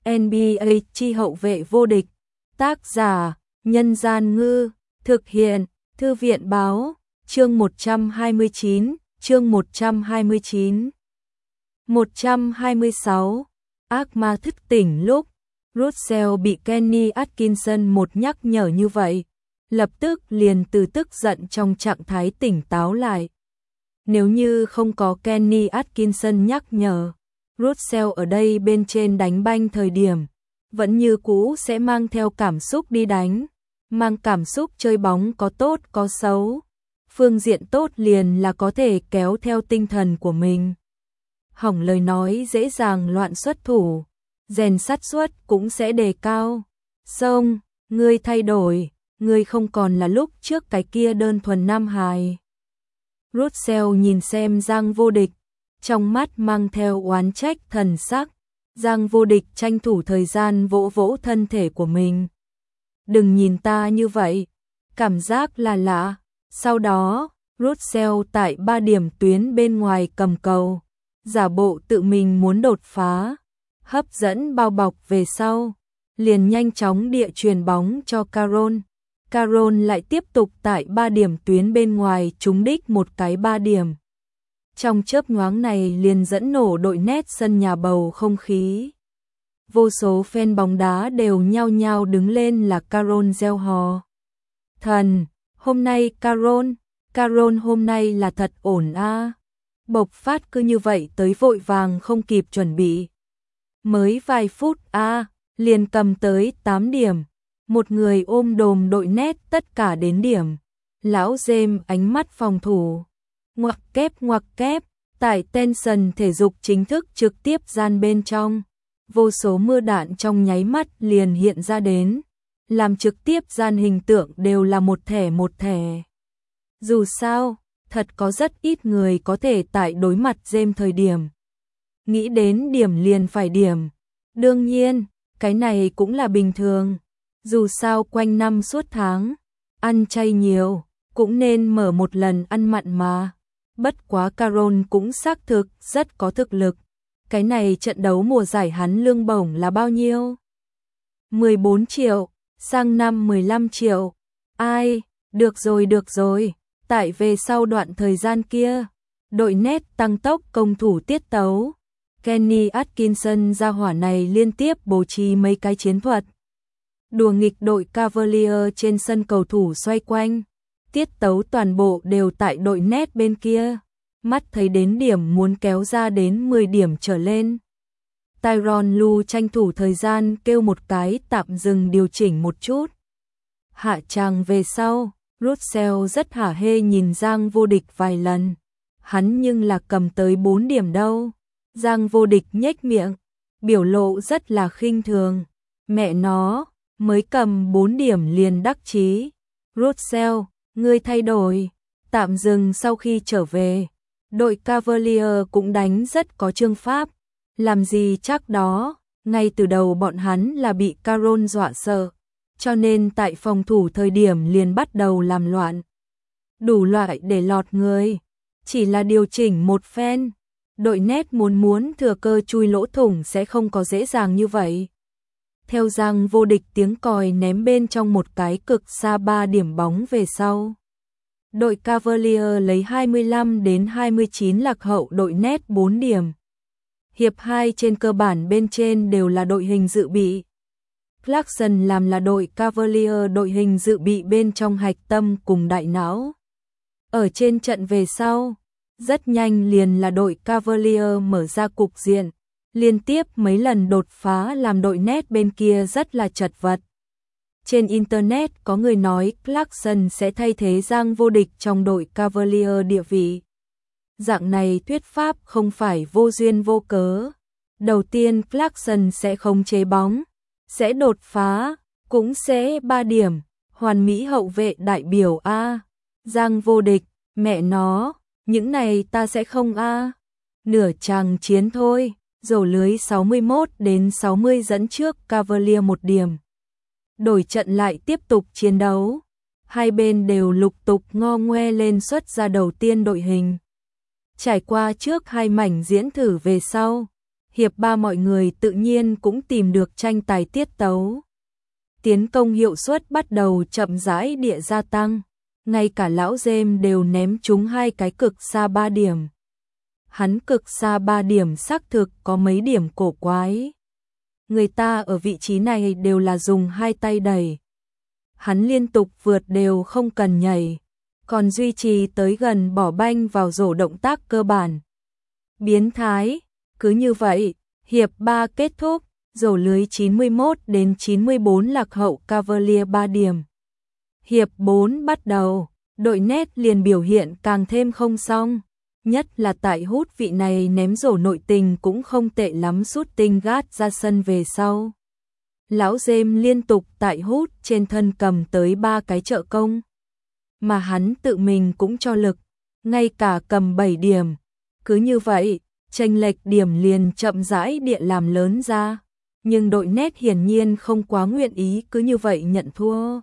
NBA chi hậu vệ vô địch. Tác giả: Nhân Gian Ngư. Thực hiện: Thư viện Báo. Chương 129. Chương 129. 126. Ác ma thức tỉnh. Lúc Russell bị Kenny Atkinson một nhắc nhở như vậy, lập tức liền từ tức giận trong trạng thái tỉnh táo lại. Nếu như không có Kenny Atkinson nhắc nhở, Russell ở đây bên trên đánh banh thời điểm, vẫn như cũ sẽ mang theo cảm xúc đi đánh, mang cảm xúc chơi bóng có tốt có xấu. Phương diện tốt liền là có thể kéo theo tinh thần của mình. Hỏng lời nói dễ dàng loạn xuất thủ, rèn xác suất cũng sẽ đề cao. Xong, ngươi thay đổi, ngươi không còn là lúc trước cái kia đơn thuần nam hài. Russell nhìn xem Giang Vô Địch, trong mắt mang theo oán trách thần sắc. Giang Vô Địch tranh thủ thời gian vỗ vỗ thân thể của mình. Đừng nhìn ta như vậy, cảm giác là lạ. Sau đó, Russell tại 3 điểm tuyến bên ngoài cầm cầu, giả bộ tự mình muốn đột phá, hấp dẫn bao bọc về sau, liền nhanh chóng địa chuyền bóng cho Caron. Caron lại tiếp tục tại 3 điểm tuyến bên ngoài trúng đích một cái 3 điểm. Trong chớp nhoáng này liền dẫn nổ đội nét sân nhà bầu không khí. Vô số fan bóng đá đều nhao nhao đứng lên là Caron reo hò. Thần, hôm nay Caron hôm nay là thật ổn a. Bộc phát cứ như vậy tới vội vàng không kịp chuẩn bị. Mới vài phút liền cầm tới 8 điểm. Một người ôm đồm đội nét tất cả đến điểm. Lão James ánh mắt phòng thủ. Ngoặc kép, tại Tension thể dục chính thức trực tiếp gian bên trong. Vô số mưa đạn trong nháy mắt liền hiện ra đến. Làm trực tiếp gian hình tượng đều là một thẻ. Dù sao, thật có rất ít người có thể tại đối mặt James thời điểm. Nghĩ đến điểm liền phải điểm. Đương nhiên, cái này cũng là bình thường. Dù sao quanh năm suốt tháng, ăn chay nhiều, cũng nên mở một lần ăn mặn mà. Bất quá Caron cũng xác thực rất có thực lực. Cái này trận đấu mùa giải hắn lương bổng là bao nhiêu? 14 triệu, sang năm 15 triệu. Ai, được rồi. Tại về sau đoạn thời gian kia, đội nét tăng tốc công thủ tiết tấu. Kenny Atkinson ra hỏa này liên tiếp bố trí mấy cái chiến thuật. Đùa nghịch đội Cavalier trên sân cầu thủ xoay quanh. Tiết tấu toàn bộ đều tại đội nét bên kia. Mắt thấy đến điểm muốn kéo ra đến 10 điểm trở lên. Tyronn Lue tranh thủ thời gian kêu một cái tạm dừng điều chỉnh một chút. Hạ tràng về sau, Russell rất hả hê nhìn Giang Vô Địch vài lần. Hắn nhưng là cầm tới 4 điểm đâu. Giang Vô Địch nhếch miệng, biểu lộ rất là khinh thường. Mẹ nó, mới cầm 4 điểm liền đắc chí. Russell, ngươi thay đổi. Tạm dừng sau khi trở về. Đội Cavalier cũng đánh rất có chương pháp. Làm gì chắc đó, ngay từ đầu bọn hắn là bị Caron dọa sợ. Cho nên tại phòng thủ thời điểm liền bắt đầu làm loạn. Đủ loại để lọt người. Chỉ là điều chỉnh một phen. Đội nét muốn thừa cơ chui lỗ thủng sẽ không có dễ dàng như vậy. Theo Giang Vô Địch tiếng còi ném bên trong một cái cực xa 3 điểm bóng về sau. Đội Cavalier lấy 25-29 lạc hậu đội nét 4 điểm. Hiệp 2 trên cơ bản bên trên đều là đội hình dự bị. Clarkson làm là đội Cavalier đội hình dự bị bên trong hạch tâm cùng đại não. Ở trên trận về sau, rất nhanh liền là đội Cavalier mở ra cục diện. Liên tiếp mấy lần đột phá làm đội nét bên kia rất là chật vật. Trên Internet có người nói Clarkson sẽ thay thế Giang Vô Địch trong đội Cavalier địa vị. Dạng này thuyết pháp không phải vô duyên vô cớ. Đầu tiên Clarkson sẽ khống chế bóng, sẽ đột phá, cũng sẽ 3 điểm, hoàn mỹ hậu vệ đại biểu A. Giang Vô Địch, mẹ nó, những này ta sẽ không A. Nửa chàng chiến thôi, rổ lưới 61-60 dẫn trước Cavalier 1 điểm. Đổi trận lại tiếp tục chiến đấu. Hai bên đều lục tục ngo ngoe lên xuất ra đầu tiên đội hình. Trải qua trước 2 mảnh diễn thử về sau, hiệp 3 mọi người tự nhiên cũng tìm được tranh tài tiết tấu. Tiến công hiệu suất bắt đầu chậm rãi địa gia tăng, ngay cả lão James đều ném trúng 2 cái cực xa 3 điểm. Hắn cực xa 3 điểm xác thực có mấy điểm cổ quái. Người ta ở vị trí này đều là dùng 2 tay đẩy. Hắn liên tục vượt đều không cần nhảy, còn duy trì tới gần bỏ banh vào rổ động tác cơ bản. Biến thái, cứ như vậy, hiệp 3 kết thúc, rổ lưới 91-94 lạc hậu Cavalier 3 điểm. Hiệp 4 bắt đầu, đội nét liền biểu hiện càng thêm không xong, nhất là tại hút vị này ném rổ nội tình cũng không tệ lắm shooting guard ra sân về sau. Lão James liên tục tại hút trên thân cầm tới 3 cái trợ công, mà hắn tự mình cũng cho lực, ngay cả cầm 7 điểm. Cứ như vậy, chênh lệch điểm liền chậm rãi địa làm lớn ra, nhưng đội nét hiển nhiên không quá nguyện ý cứ như vậy nhận thua.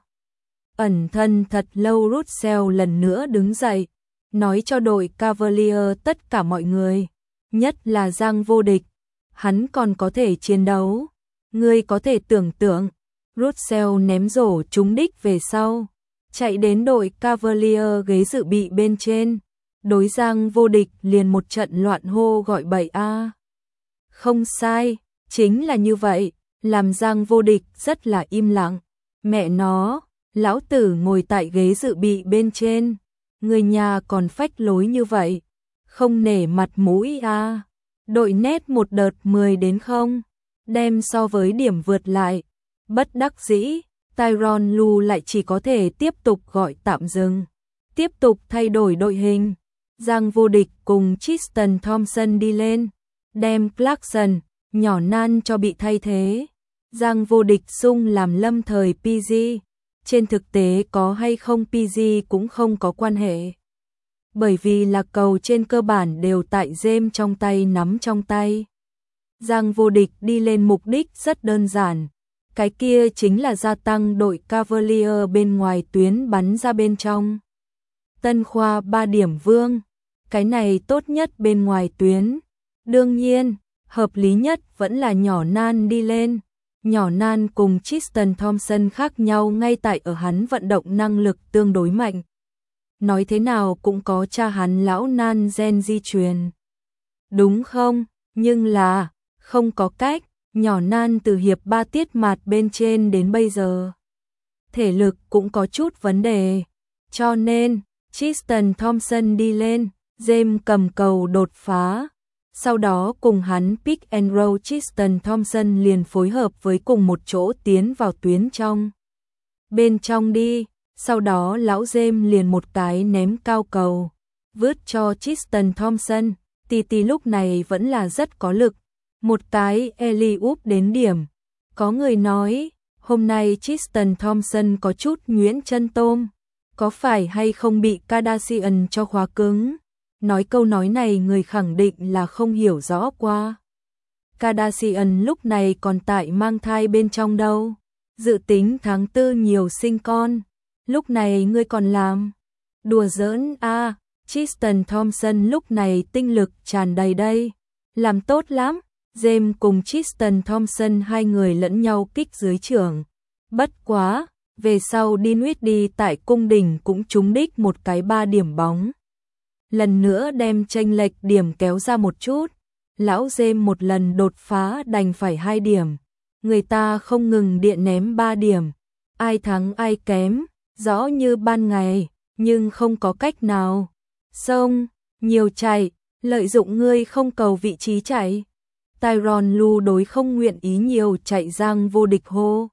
Ẩn thân thật lâu Russell lần nữa đứng dậy, nói cho đội Cavalier tất cả mọi người, nhất là Giang Vô Địch, hắn còn có thể chiến đấu. Ngươi có thể tưởng tượng, Russell ném rổ trúng đích về sau, chạy đến đội Cavalier ghế dự bị bên trên, đối Giang Vô Địch liền một trận loạn hô gọi bậy a. Không sai, chính là như vậy, làm Giang Vô Địch rất là im lặng. Mẹ nó, lão tử ngồi tại ghế dự bị bên trên, người nhà còn phách lối như vậy, không nể mặt mũi a. Đội nét một đợt 10-0, đem so với điểm vượt lại. Bất đắc dĩ, Tyronn Lue lại chỉ có thể tiếp tục gọi tạm dừng, tiếp tục thay đổi đội hình. Giang Vô Địch cùng Tristan Thompson đi lên, đem Clarkson, nhỏ nan cho bị thay thế. Giang Vô Địch sung làm lâm thời PG, trên thực tế có hay không PG cũng không có quan hệ. Bởi vì là cầu trên cơ bản đều tại James trong tay nắm trong tay. Giang Vô Địch đi lên mục đích rất đơn giản, cái kia chính là gia tăng đội Cavalier bên ngoài tuyến bắn ra bên trong. Tân Khoa 3 điểm vương, cái này tốt nhất bên ngoài tuyến. Đương nhiên, hợp lý nhất vẫn là nhỏ nan đi lên. Nhỏ nan cùng Tristan Thompson khác nhau ngay tại ở hắn vận động năng lực tương đối mạnh. Nói thế nào cũng có cha hắn lão nan gen di truyền. Đúng không? Nhưng là, không có cách, nhỏ nan từ hiệp 3 tiết mạt bên trên đến bây giờ. Thể lực cũng có chút vấn đề. Cho nên, Tristan Thompson đi lên, James cầm cầu đột phá. Sau đó cùng hắn pick and roll, Tristan Thompson liền phối hợp với cùng một chỗ tiến vào tuyến trong. Bên trong đi, sau đó lão James liền một cái ném cao cầu, vứt cho Tristan Thompson, Titi lúc này vẫn là rất có lực. Một cái alley-oop đến điểm. Có người nói, hôm nay Tristan Thompson có chút nhuyễn chân tôm, có phải hay không bị Kardashian cho khóa cứng? Nói câu nói này người khẳng định là không hiểu rõ qua. Kardashian lúc này còn tại mang thai bên trong đâu, dự tính tháng 4 nhiều sinh con, lúc này ngươi còn làm đùa giỡn a. Tristan Thompson lúc này tinh lực tràn đầy đây, làm tốt lắm. James cùng Tristan Thompson hai người lẫn nhau kích dưới trường. Bất quá, về sau Dinwiddie tại cung đình cũng trúng đích một cái 3 điểm bóng. Lần nữa đem chênh lệch điểm kéo ra một chút. Lão James một lần đột phá đành phải 2 điểm. Người ta không ngừng điện ném 3 điểm. Ai thắng ai kém, rõ như ban ngày, nhưng không có cách nào. Xông, nhiều chạy, lợi dụng ngươi không cầu vị trí chạy. Tyronn Lue đối không nguyện ý nhiều chạy Giang Vô Địch hô.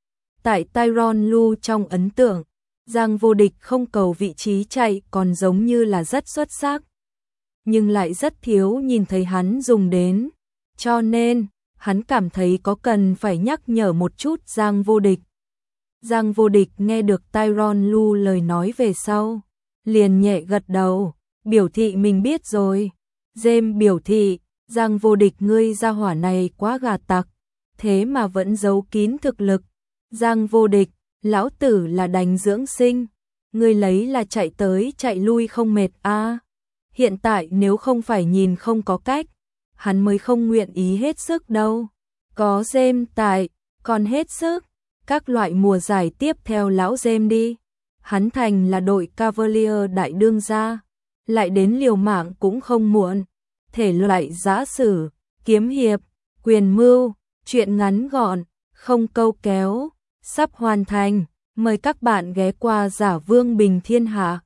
Tại Tyronn Lue trong ấn tượng, Giang Vô Địch không cầu vị trí chạy còn giống như là rất xuất sắc, nhưng lại rất thiếu nhìn thấy hắn dùng đến, cho nên hắn cảm thấy có cần phải nhắc nhở một chút Giang Vô Địch. Giang Vô Địch nghe được Tyronn Lue lời nói về sau, liền nhẹ gật đầu, biểu thị mình biết rồi. James biểu thị, Giang Vô Địch ngươi gia hỏa này quá gà tặc, thế mà vẫn giấu kín thực lực. Giang Vô Địch, lão tử là đánh dưỡng sinh, ngươi lấy là chạy tới chạy lui không mệt a. Hiện tại nếu không phải nhìn không có cách, hắn mới không nguyện ý hết sức đâu. Có James tại, còn hết sức. Các loại mùa giải tiếp theo lão James đi. Hắn thành là đội Cavalier đại đương gia. Lại đến liều mạng cũng không muộn. Thể loại giã sử, kiếm hiệp, quyền mưu, truyện ngắn gọn, không câu kéo, sắp hoàn thành. Mời các bạn ghé qua Giả Vương Bình Thiên Hạ.